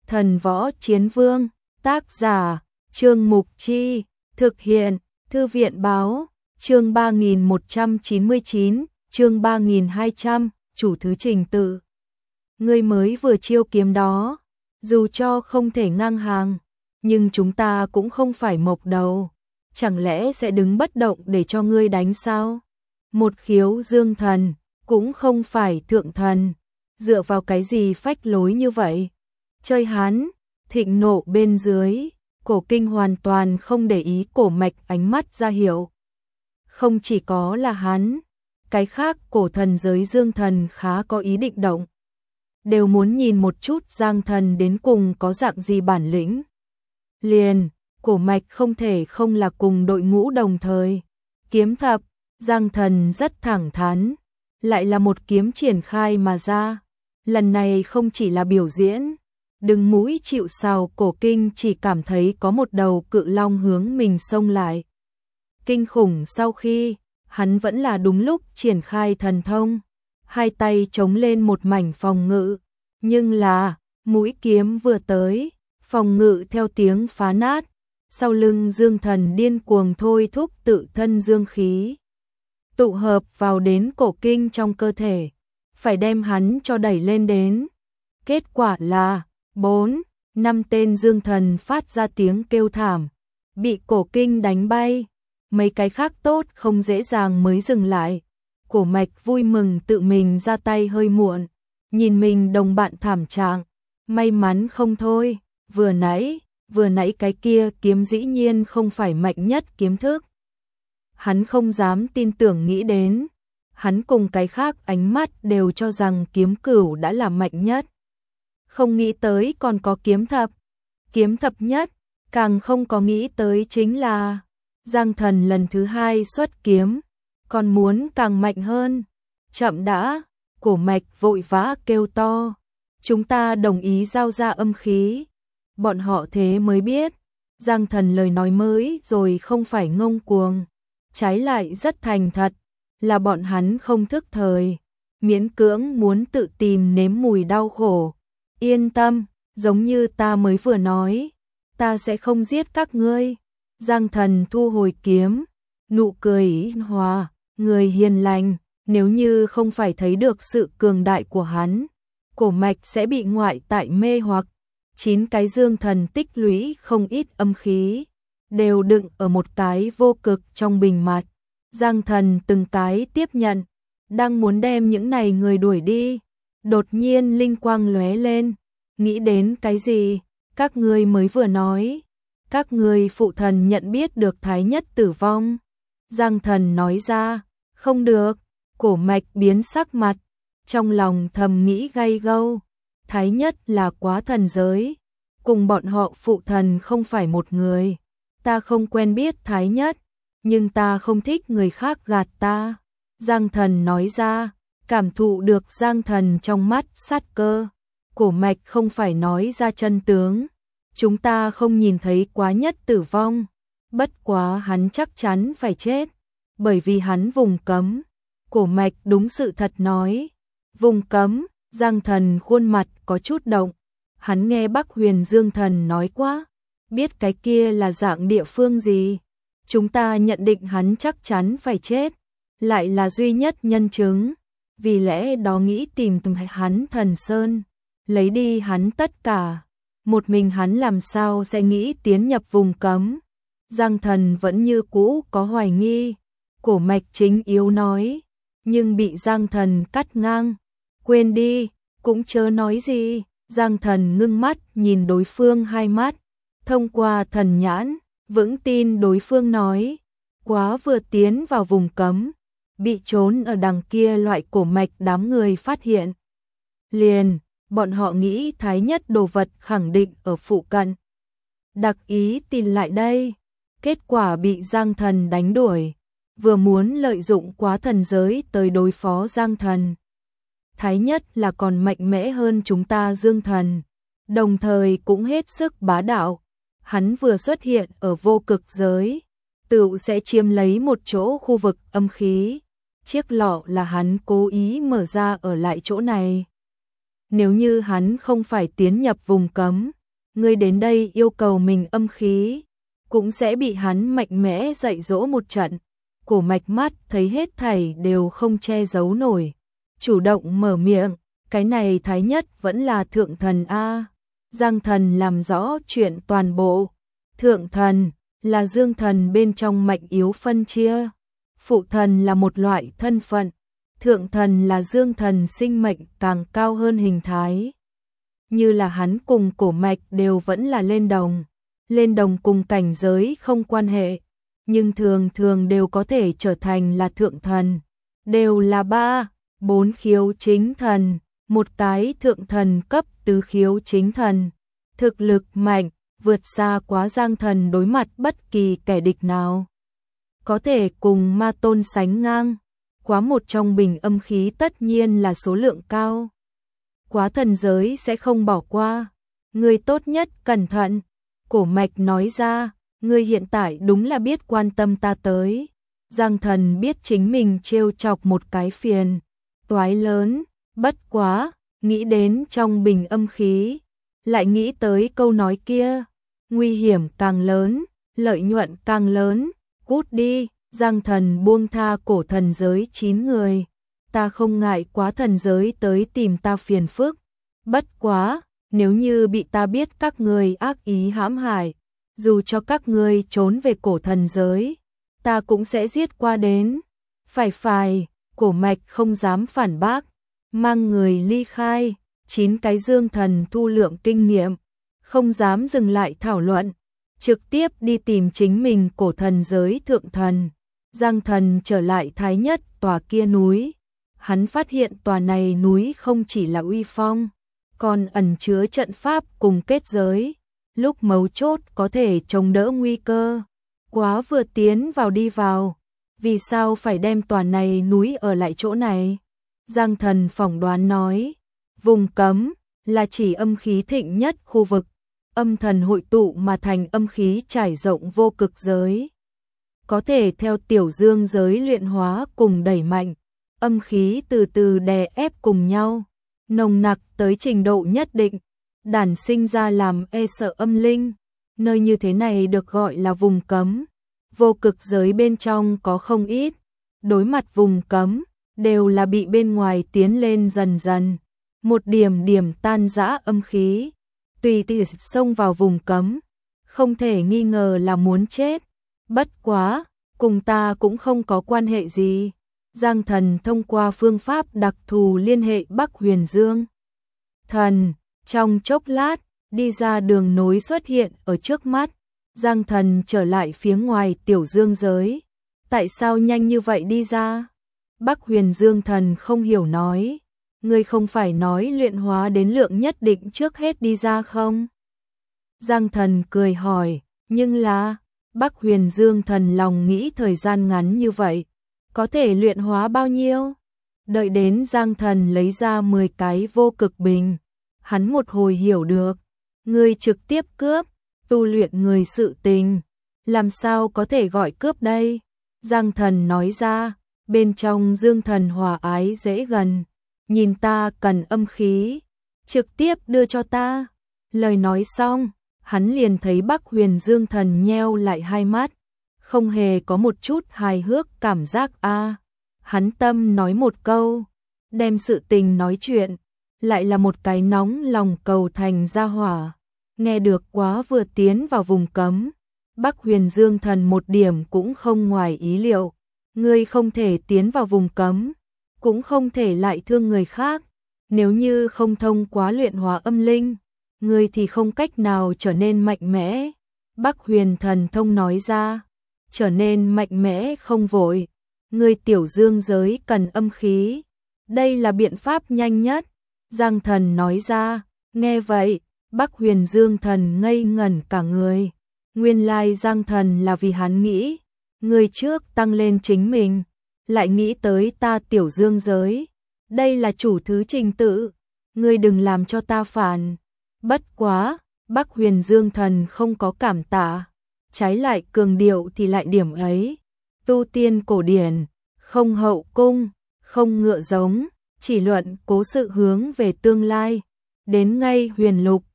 Thần Võ Chiến Vương, tác giả, Trương Mục Chi, thực hiện, Thư viện báo, chương 3199, chương 3200, chủ thứ trình tự. Ngươi mới vừa chiêu kiếm đó, dù cho không thể ngang hàng, nhưng chúng ta cũng không phải mộc đầu, chẳng lẽ sẽ đứng bất động để cho ngươi đánh sao? Một khiếu dương thần, cũng không phải thượng thần, dựa vào cái gì phách lối như vậy? Chơi hắn, thịnh nộ bên dưới, Cổ Kinh hoàn toàn không để ý Cổ Mạch ánh mắt ra hiệu. Không chỉ có là hắn, cái khác cổ thần giới dương thần khá có ý định động. Đều muốn nhìn một chút Giang Thần đến cùng có dạng gì bản lĩnh. Liền, Cổ Mạch không thể không là cùng đội ngũ đồng thời. Kiếm thập, Giang Thần rất thẳng thắn, lại là một kiếm triển khai mà ra. Lần này không chỉ là biểu diễn, đừng mũi chịu sào. Cổ Kinh chỉ cảm thấy có một đầu cự long hướng mình xông lại. Kinh khủng sau khi, hắn vẫn là đúng lúc triển khai thần thông, hai tay chống lên một mảnh phòng ngự, nhưng là, mũi kiếm vừa tới, phòng ngự theo tiếng phá nát, sau lưng dương thần điên cuồng thôi thúc tự thân dương khí, tụ hợp vào đến Cổ Kinh trong cơ thể, phải đem hắn cho đẩy lên đến. Kết quả là, 4-5 tên dương thần phát ra tiếng kêu thảm, bị Cổ Kinh đánh bay. Mấy cái khác tốt không dễ dàng mới dừng lại. Cổ Mạch vui mừng tự mình ra tay hơi muộn, nhìn mình đồng bạn thảm trạng, may mắn không thôi, vừa nãy cái kia kiếm dĩ nhiên không phải mạnh nhất kiếm thức. Hắn không dám tin tưởng nghĩ đến, hắn cùng cái khác ánh mắt đều cho rằng kiếm cửu đã là mạnh nhất. Không nghĩ tới còn có kiếm thập nhất, càng không có nghĩ tới chính là Giang Thần lần thứ hai xuất kiếm, còn muốn càng mạnh hơn. Chậm đã, Cổ Mạch vội vã kêu to, chúng ta đồng ý giao ra âm khí. Bọn họ thế mới biết, Giang Thần lời nói mới rồi không phải ngông cuồng, trái lại rất thành thật, là bọn hắn không thức thời, miễn cưỡng muốn tự tìm nếm mùi đau khổ. Yên tâm, giống như ta mới vừa nói, ta sẽ không giết các ngươi. Giang Thần thu hồi kiếm, nụ cười hòa, người hiền lành, nếu như không phải thấy được sự cường đại của hắn, Cổ Mạch sẽ bị ngoại tại mê hoặc. 9 cái dương thần tích lũy không ít âm khí, đều đựng ở một cái vô cực trong bình mặt. Giang Thần từng cái tiếp nhận, đang muốn đem những này người đuổi đi, đột nhiên linh quang lóe lên, nghĩ đến cái gì? Các ngươi mới vừa nói, các ngươi phụ thần nhận biết được Thái Nhất tử vong. Giang Thần nói ra, không được. Cổ Mạch biến sắc mặt, trong lòng thầm nghĩ gay gâu, Thái Nhất là quá thần giới, cùng bọn họ phụ thần không phải một người. Ta không quen biết Thái Nhất, nhưng ta không thích người khác gạt ta. Giang Thần nói ra, cảm thụ được Giang Thần trong mắt sát cơ. Cổ Mạch không phải nói ra chân tướng, chúng ta không nhìn thấy Quá Nhất tử vong, bất quá hắn chắc chắn phải chết, bởi vì hắn vùng cấm. Cổ Mạch đúng sự thật nói, vùng cấm. Giang Thần khuôn mặt có chút động, hắn nghe Bắc Huyền Dương Thần nói quá, biết cái kia là dạng địa phương gì, chúng ta nhận định hắn chắc chắn phải chết, lại là duy nhất nhân chứng, vì lẽ đó nghĩ tìm hắn Thần Sơn, lấy đi hắn tất cả. Một mình hắn làm sao sẽ nghĩ tiến nhập vùng cấm? Giang Thần vẫn như cũ có hoài nghi. Cổ Mạch chính yếu nói, nhưng bị Giang Thần cắt ngang. Quên đi, cũng chớ nói gì. Giang Thần ngưng mắt nhìn đối phương hai mắt, thông qua thần nhãn, vững tin đối phương nói, quá vừa tiến vào vùng cấm, bị trốn ở đằng kia loại Cổ Mạch đám người phát hiện. Liền, bọn họ nghĩ Thái Nhất đồ vật khẳng định ở phụ cận. Đặc ý tìm lại đây, kết quả bị Giang Thần đánh đuổi, vừa muốn lợi dụng Quá thần giới tới đối phó Giang Thần. Thái Nhất là còn mạnh mẽ hơn chúng ta Dương Thần, đồng thời cũng hết sức bá đạo. Hắn vừa xuất hiện ở vô cực giới, tựu sẽ chiếm lấy một chỗ khu vực âm khí. Chiếc lọ là hắn cố ý mở ra ở lại chỗ này. Nếu như hắn không phải tiến nhập vùng cấm, ngươi đến đây yêu cầu mình âm khí, cũng sẽ bị hắn mạnh mẽ dạy dỗ một trận. Cổ Mạch mắt thấy hết thảy đều không che giấu nổi, chủ động mở miệng, cái này thái nhất vẫn là thượng thần a. Giang Thần làm rõ chuyện toàn bộ. Thượng thần là dương thần bên trong mạnh yếu phân chia. Phụ thần là một loại thân phận, thượng thần là dương thần sinh mệnh càng cao hơn hình thái. Như là hắn cùng Cổ Mạch đều vẫn là lên đồng cùng cảnh giới không quan hệ, nhưng thường thường đều có thể trở thành là thượng thần, đều là 3, 4 khiếu chính thần, một cái thượng thần cấp tứ khiếu chính thần, thực lực mạnh, vượt xa quá Giang Thần đối mặt bất kỳ kẻ địch nào. Có thể cùng ma tôn sánh ngang, quá một trong bình âm khí tất nhiên là số lượng cao. Quá thần giới sẽ không bỏ qua, ngươi tốt nhất cẩn thận. Cổ Mạch nói ra, ngươi hiện tại đúng là biết quan tâm ta tới. Giang Thần biết chính mình trêu chọc một cái phiền toái lớn, bất quá, nghĩ đến trong bình âm khí, lại nghĩ tới câu nói kia, nguy hiểm càng lớn, lợi nhuận càng lớn, cút đi. Giang Thần buông tha cổ thần giới 9 người, ta không ngại quá thần giới tới tìm ta phiền phức, bất quá, nếu như bị ta biết các người ác ý hãm hại, dù cho các người trốn về cổ thần giới, ta cũng sẽ giết qua đến. Phải, Cổ Mạch không dám phản bác, mang người ly khai. 9 cái dương thần thu lượng kinh nghiệm, không dám dừng lại thảo luận, trực tiếp đi tìm chính mình cổ thần giới thượng thần. Giang Thần trở lại thái nhất tòa kia núi, hắn phát hiện tòa này núi không chỉ là uy phong, còn ẩn chứa trận pháp cùng kết giới, lúc mấu chốt có thể chống đỡ nguy cơ. Quá vừa tiến vào đi vào, vì sao phải đem tòa này núi ở lại chỗ này? Giang Thần phỏng đoán nói, vùng cấm là chỉ âm khí thịnh nhất khu vực, âm thần hội tụ mà thành âm khí trải rộng vô cực giới. Có thể theo tiểu dương giới luyện hóa cùng đẩy mạnh, âm khí từ từ đè ép cùng nhau, nồng nặc tới trình độ nhất định, đản sinh ra làm e sợ âm linh. Nơi như thế này được gọi là vùng cấm. Vô cực giới bên trong có không ít, đối mặt vùng cấm, đều là bị bên ngoài tiến lên dần dần, một điểm điểm tan rã âm khí, tùy tiện xông vào vùng cấm, không thể nghi ngờ là muốn chết. Bất quá, cùng ta cũng không có quan hệ gì. Giang Thần thông qua phương pháp đặc thù liên hệ Bắc Huyền Dương Thần, trong chốc lát, đi ra đường nối xuất hiện ở trước mắt. Giang Thần trở lại phía ngoài tiểu dương giới. Tại sao nhanh như vậy đi ra? Bắc Huyền Dương Thần không hiểu nói. Ngươi không phải nói luyện hóa đến lượng nhất định trước hết đi ra không? Giang Thần cười hỏi, nhưng là, Bắc Huyền Dương Thần lòng nghĩ thời gian ngắn như vậy, có thể luyện hóa bao nhiêu? Đợi đến Giang Thần lấy ra 10 cái vô cực bình, hắn một hồi hiểu được, ngươi trực tiếp cướp, tu luyện người sự tình, làm sao có thể gọi cướp đây? Giang Thần nói ra, bên trong Dương Thần hòa ái dễ gần, nhìn ta cần âm khí, trực tiếp đưa cho ta. Lời nói xong, hắn liền thấy Bắc Huyền Dương Thần nheo lại hai mắt, không hề có một chút hài hước cảm giác a. Hắn tâm nói một câu, đem sự tình nói chuyện, lại là một cái nóng lòng cầu thành ra hỏa. Nghe được quá vừa tiến vào vùng cấm, Bắc Huyền Dương Thần một điểm cũng không ngoài ý liệu, ngươi không thể tiến vào vùng cấm, cũng không thể lại thương người khác, nếu như không thông qua luyện hóa âm linh, ngươi thì không cách nào trở nên mạnh mẽ. Bắc Huyền Thần thông nói ra, trở nên mạnh mẽ không vội, ngươi tiểu dương giới cần âm khí, đây là biện pháp nhanh nhất. Giang Thần nói ra, nghe vậy, Bắc Huyền Dương Thần ngây ngẩn cả người, nguyên lai Giang Thần là vì hắn nghĩ, người trước tăng lên chính mình, lại nghĩ tới ta tiểu dương giới, đây là chủ thứ trình tự, ngươi đừng làm cho ta phản. Bất quá, Bắc Huyền Dương Thần không có cảm tạ, trái lại cường điệu thì lại điểm ấy, tu tiên cổ điển, không hậu cung, không ngựa giống, chỉ luận cố sự hướng về tương lai, đến ngay huyền lục,